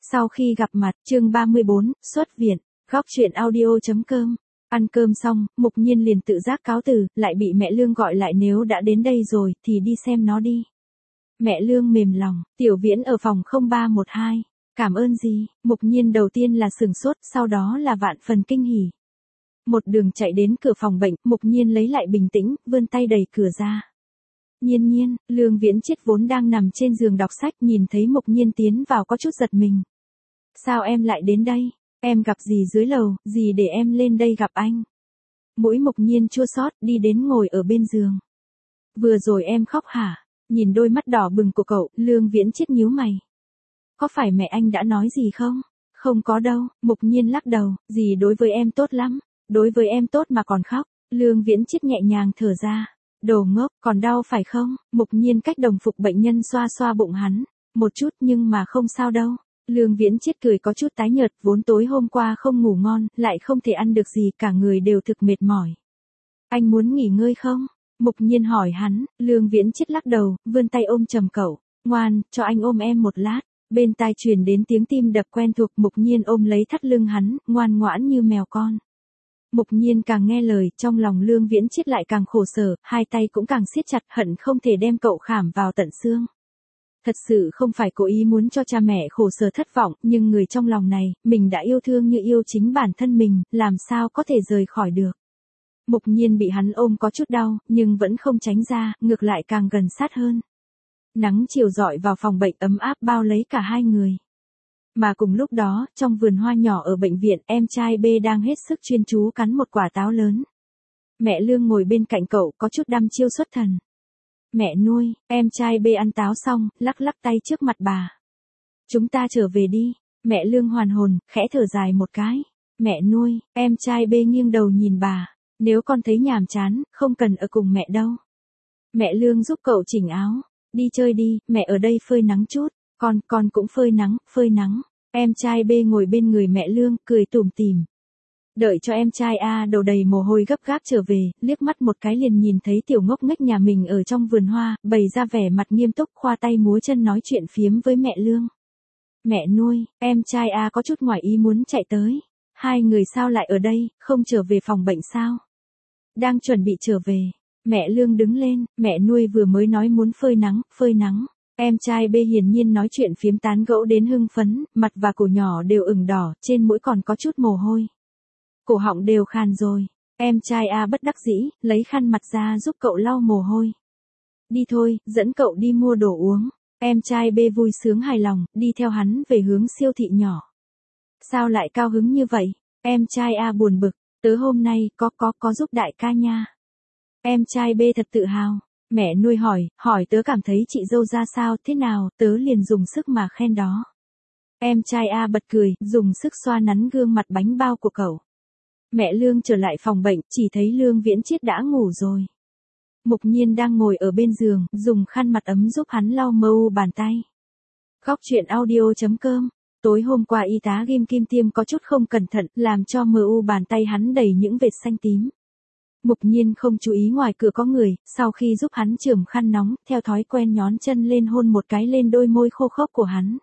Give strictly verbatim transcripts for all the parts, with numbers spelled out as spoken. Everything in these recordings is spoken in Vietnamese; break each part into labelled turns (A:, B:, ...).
A: Sau khi gặp mặt, chương ba mươi bốn, xuất viện, góc truyện audio.com. Ăn cơm xong, Mục Nhiên liền tự giác cáo từ, lại bị mẹ Lương gọi lại, nếu đã đến đây rồi, thì đi xem nó đi. Mẹ Lương mềm lòng, Tiểu Viễn ở phòng không ba một hai. Cảm ơn gì? Mục Nhiên đầu tiên là sửng sốt, sau đó là vạn phần kinh hỉ. Một đường chạy đến cửa phòng bệnh, Mục Nhiên lấy lại bình tĩnh, vươn tay đẩy cửa ra. Nhiên Nhiên, Lương Viễn Chiết vốn đang nằm trên giường đọc sách, nhìn thấy Mục Nhiên tiến vào có chút giật mình. Sao em lại đến đây? Em gặp dì dưới lầu, dì để em lên đây gặp anh. Mũi Mục Nhiên chua xót, đi đến ngồi ở bên giường. Vừa rồi em khóc hả? Nhìn đôi mắt đỏ bừng của cậu, Lương Viễn Chiết nhíu mày. Có phải mẹ anh đã nói gì không? Không có đâu, Mục Nhiên lắc đầu, dì đối với em tốt lắm, đối với em tốt mà còn khóc. Lương Viễn Chiết nhẹ nhàng thở ra. Đồ ngốc, còn đau phải không? Mục Nhiên cách đồng phục bệnh nhân xoa xoa bụng hắn. Một chút nhưng mà không sao đâu. Lương Viễn Chiết cười có chút tái nhợt, vốn tối hôm qua không ngủ ngon, lại không thể ăn được gì, cả người đều thực mệt mỏi. Anh muốn nghỉ ngơi không? Mục Nhiên hỏi hắn. Lương Viễn Chiết lắc đầu, vươn tay ôm chầm cậu. Ngoan, cho anh ôm em một lát. Bên tai truyền đến tiếng tim đập quen thuộc, Mục Nhiên ôm lấy thắt lưng hắn, ngoan ngoãn như mèo con. Mục Nhiên càng nghe lời, trong lòng Lương Viễn Chiết lại càng khổ sở, hai tay cũng càng siết chặt, hận không thể đem cậu khảm vào tận xương. Thật sự không phải cố ý muốn cho cha mẹ khổ sở thất vọng, nhưng người trong lòng này, mình đã yêu thương như yêu chính bản thân mình, làm sao có thể rời khỏi được. Mục Nhiên bị hắn ôm có chút đau, nhưng vẫn không tránh ra, ngược lại càng gần sát hơn. Nắng chiều rọi vào phòng bệnh ấm áp bao lấy cả hai người. Mà cùng lúc đó, trong vườn hoa nhỏ ở bệnh viện, em trai B đang hết sức chuyên chú cắn một quả táo lớn. Mẹ Lương ngồi bên cạnh cậu, có chút đăm chiêu xuất thần. Mẹ nuôi, em trai B ăn táo xong, lắc lắc tay trước mặt bà. Chúng ta trở về đi. Mẹ Lương hoàn hồn, khẽ thở dài một cái. Mẹ nuôi, em trai B nghiêng đầu nhìn bà. Nếu con thấy nhàm chán, không cần ở cùng mẹ đâu. Mẹ Lương giúp cậu chỉnh áo. Đi chơi đi, mẹ ở đây phơi nắng chút. Con, con cũng phơi nắng, phơi nắng. Em trai B ngồi bên người mẹ Lương, cười tủm tỉm. Đợi cho em trai A đầu đầy mồ hôi gấp gáp trở về, liếc mắt một cái liền nhìn thấy tiểu ngốc nghếch nhà mình ở trong vườn hoa, bày ra vẻ mặt nghiêm túc, khoa tay múa chân nói chuyện phiếm với mẹ Lương. Mẹ nuôi, em trai A có chút ngoài ý muốn chạy tới. Hai người sao lại ở đây, không trở về phòng bệnh sao? Đang chuẩn bị trở về. Mẹ Lương đứng lên, mẹ nuôi vừa mới nói muốn phơi nắng, phơi nắng. Em trai B hiển nhiên nói chuyện phiếm tán gẫu đến hưng phấn, mặt và cổ nhỏ đều ửng đỏ, trên mũi còn có chút mồ hôi. Cổ họng đều khàn rồi. Em trai A bất đắc dĩ, lấy khăn mặt ra giúp cậu lau mồ hôi. Đi thôi, dẫn cậu đi mua đồ uống. Em trai B vui sướng hài lòng, đi theo hắn về hướng siêu thị nhỏ. Sao lại cao hứng như vậy? Em trai A buồn bực, tớ hôm nay có có có giúp đại ca nha. Em trai B thật tự hào. Mẹ nuôi hỏi, hỏi tớ cảm thấy chị dâu ra sao, thế nào, tớ liền dùng sức mà khen đó. Em trai A bật cười, dùng sức xoa nắn gương mặt bánh bao của cậu. Mẹ Lương trở lại phòng bệnh, chỉ thấy Lương Viễn Chiết đã ngủ rồi. Mục Nhiên đang ngồi ở bên giường, dùng khăn mặt ấm giúp hắn lau mờ u bàn tay. Góc truyện audio.com. Tối hôm qua y tá ghim kim tiêm có chút không cẩn thận, làm cho mờ u bàn tay hắn đầy những vệt xanh tím. Mục Nhiên không chú ý ngoài cửa có người, sau khi giúp hắn chườm khăn nóng, theo thói quen nhón chân lên hôn một cái lên đôi môi khô khốc của hắn.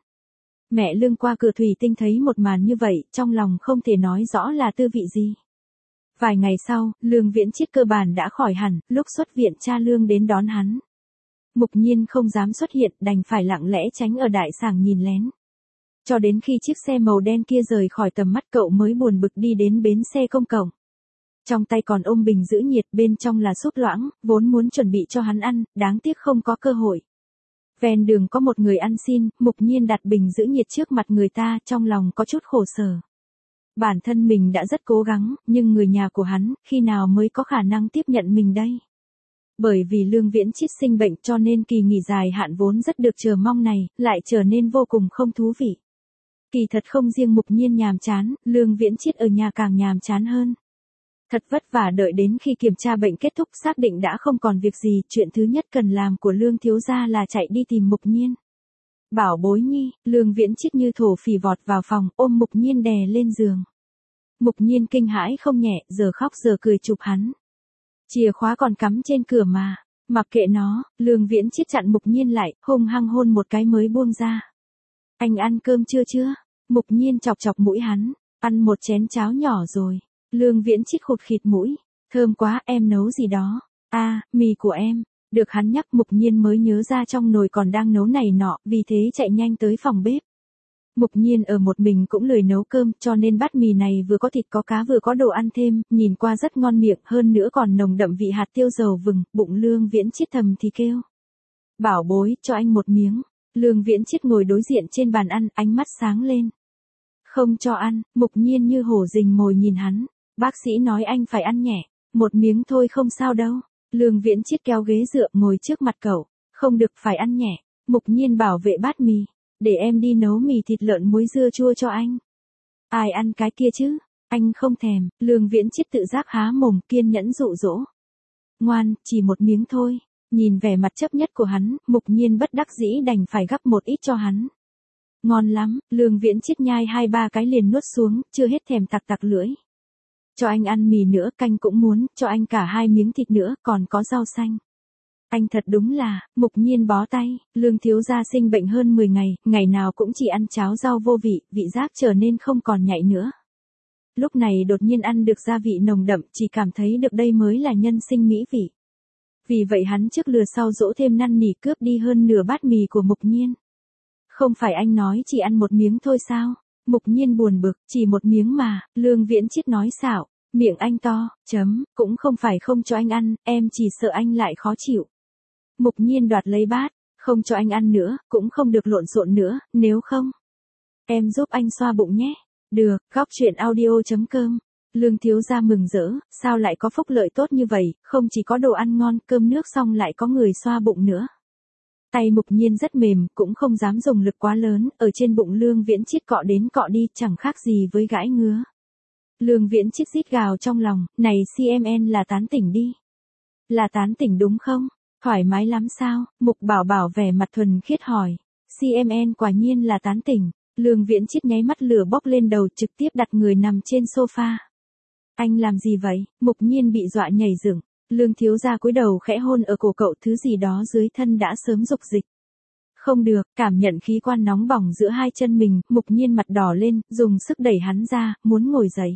A: Mẹ Lương qua cửa thủy tinh thấy một màn như vậy, trong lòng không thể nói rõ là tư vị gì. Vài ngày sau, Lương Viễn Chiết cơ bản đã khỏi hẳn, lúc xuất viện cha Lương đến đón hắn. Mục Nhiên không dám xuất hiện, đành phải lặng lẽ tránh ở đại sảnh nhìn lén. Cho đến khi chiếc xe màu đen kia rời khỏi tầm mắt cậu mới buồn bực đi đến bến xe công cộng. Trong tay còn ôm bình giữ nhiệt, bên trong là súp loãng, vốn muốn chuẩn bị cho hắn ăn, đáng tiếc không có cơ hội. Ven đường có một người ăn xin, Mục Nhiên đặt bình giữ nhiệt trước mặt người ta, trong lòng có chút khổ sở. Bản thân mình đã rất cố gắng, nhưng người nhà của hắn, khi nào mới có khả năng tiếp nhận mình đây? Bởi vì Lương Viễn Chiết sinh bệnh cho nên kỳ nghỉ dài hạn vốn rất được chờ mong này, lại trở nên vô cùng không thú vị. Kỳ thật không riêng Mục Nhiên nhàm chán, Lương Viễn Chiết ở nhà càng nhàm chán hơn. Thật vất vả đợi đến khi kiểm tra bệnh kết thúc xác định đã không còn việc gì, chuyện thứ nhất cần làm của Lương thiếu gia là chạy đi tìm Mục Nhiên. Bảo bối nhi, Lương Viễn Chiết như thổ phỉ vọt vào phòng, ôm Mục Nhiên đè lên giường. Mục Nhiên kinh hãi không nhẹ, giờ khóc giờ cười chụp hắn. Chìa khóa còn cắm trên cửa mà, mặc kệ nó, Lương Viễn Chiết chặn Mục Nhiên lại, hung hăng hôn một cái mới buông ra. Anh ăn cơm chưa chưa? Mục Nhiên chọc chọc mũi hắn, ăn một chén cháo nhỏ rồi. Lương Viễn Chít khụt khịt mũi, thơm quá, em nấu gì đó. A, à, mì của em. Được hắn nhắc Mục Nhiên mới nhớ ra trong nồi còn đang nấu này nọ, vì thế chạy nhanh tới phòng bếp. Mục Nhiên ở một mình cũng lười nấu cơm, cho nên bát mì này vừa có thịt có cá vừa có đồ ăn thêm, nhìn qua rất ngon miệng, hơn nữa còn nồng đậm vị hạt tiêu dầu vừng, bụng Lương Viễn Chít thầm thì kêu. Bảo bối, cho anh một miếng. Lương Viễn Chít ngồi đối diện trên bàn ăn, ánh mắt sáng lên. Không cho ăn. Mục Nhiên như hổ rình mồi nhìn hắn. Bác sĩ nói anh phải ăn nhẹ. Một miếng thôi không sao đâu. Lương Viễn Chít kéo ghế dựa ngồi trước mặt cậu. Không được, phải ăn nhẹ. Mục Nhiên bảo vệ bát mì. Để em đi nấu mì thịt lợn muối dưa chua cho anh. Ai ăn cái kia chứ? Anh không thèm. Lương Viễn Chít tự giác há mồm, kiên nhẫn dụ dỗ. Ngoan, chỉ một miếng thôi. Nhìn vẻ mặt chấp nhất của hắn, Mục Nhiên bất đắc dĩ đành phải gắp một ít cho hắn. Ngon lắm. Lương Viễn Chít nhai hai ba cái liền nuốt xuống, chưa hết thèm tặc tặc lưỡi. Cho anh ăn mì nữa, canh cũng muốn, cho anh cả hai miếng thịt nữa, còn có rau xanh. Anh thật đúng là. Mục Nhiên bó tay. Lương thiếu gia sinh bệnh hơn mười ngày, ngày nào cũng chỉ ăn cháo rau vô vị, vị giác trở nên không còn nhạy nữa. Lúc này đột nhiên ăn được gia vị nồng đậm, chỉ cảm thấy được đây mới là nhân sinh mỹ vị. Vì vậy hắn trước lừa sau dỗ thêm năn nỉ cướp đi hơn nửa bát mì của Mục Nhiên. Không phải anh nói chỉ ăn một miếng thôi sao? Mục Nhiên buồn bực, chỉ một miếng mà. Lương Viễn Chít nói xạo, miệng anh to, chấm, cũng không phải không cho anh ăn, em chỉ sợ anh lại khó chịu. Mục Nhiên đoạt lấy bát, không cho anh ăn nữa, cũng không được lộn xộn nữa, nếu không. Em giúp anh xoa bụng nhé. Được, góc truyện audio chấm com. Lương thiếu gia mừng rỡ, sao lại có phúc lợi tốt như vậy, không chỉ có đồ ăn ngon, cơm nước xong lại có người xoa bụng nữa. Tay Mục Nhiên rất mềm, cũng không dám dùng lực quá lớn, ở trên bụng Lương Viễn Chít cọ đến cọ đi, chẳng khác gì với gãi ngứa. Lương Viễn Chít rít gào trong lòng, này xê em en là tán tỉnh đi. Là tán tỉnh đúng không? Thoải mái lắm sao? Mục Bảo Bảo vẻ mặt thuần khiết hỏi. xê em en quả nhiên là tán tỉnh. Lương Viễn Chít nháy mắt lửa bốc lên đầu, trực tiếp đặt người nằm trên sofa. Anh làm gì vậy? Mục Nhiên bị dọa nhảy dựng. Lương thiếu gia cúi đầu khẽ hôn ở cổ cậu, thứ gì đó dưới thân đã sớm dục dịch. Không được, cảm nhận khí quan nóng bỏng giữa hai chân mình, Mục Nhiên mặt đỏ lên, dùng sức đẩy hắn ra, muốn ngồi dậy.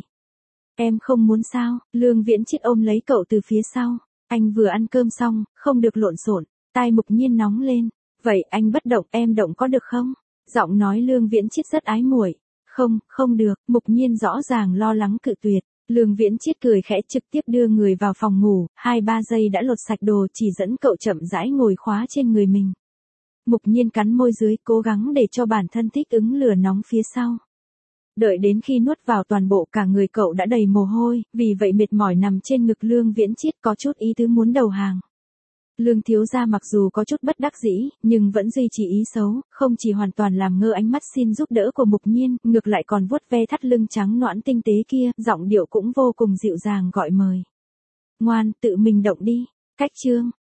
A: Em không muốn sao? Lương Viễn Chít ôm lấy cậu từ phía sau. Anh vừa ăn cơm xong, không được lộn xộn. Tai Mục Nhiên nóng lên. Vậy anh bất động, em động có được không? Giọng nói Lương Viễn Chít rất ái muội. Không, không được. Mục Nhiên rõ ràng lo lắng cự tuyệt. Lương Viễn Chít cười khẽ trực tiếp đưa người vào phòng ngủ, hai ba giây đã lột sạch đồ, chỉ dẫn cậu chậm rãi ngồi khóa trên người mình. Mục Nhiên cắn môi dưới, cố gắng để cho bản thân thích ứng lửa nóng phía sau. Đợi đến khi nuốt vào toàn bộ cả người cậu đã đầy mồ hôi, vì vậy mệt mỏi nằm trên ngực Lương Viễn Chít có chút ý tứ muốn đầu hàng. Lương thiếu gia mặc dù có chút bất đắc dĩ, nhưng vẫn duy trì ý xấu, không chỉ hoàn toàn làm ngơ ánh mắt xin giúp đỡ của Mục Nhiên, ngược lại còn vuốt ve thắt lưng trắng nõn tinh tế kia, giọng điệu cũng vô cùng dịu dàng gọi mời. Ngoan, tự mình động đi. Cách chương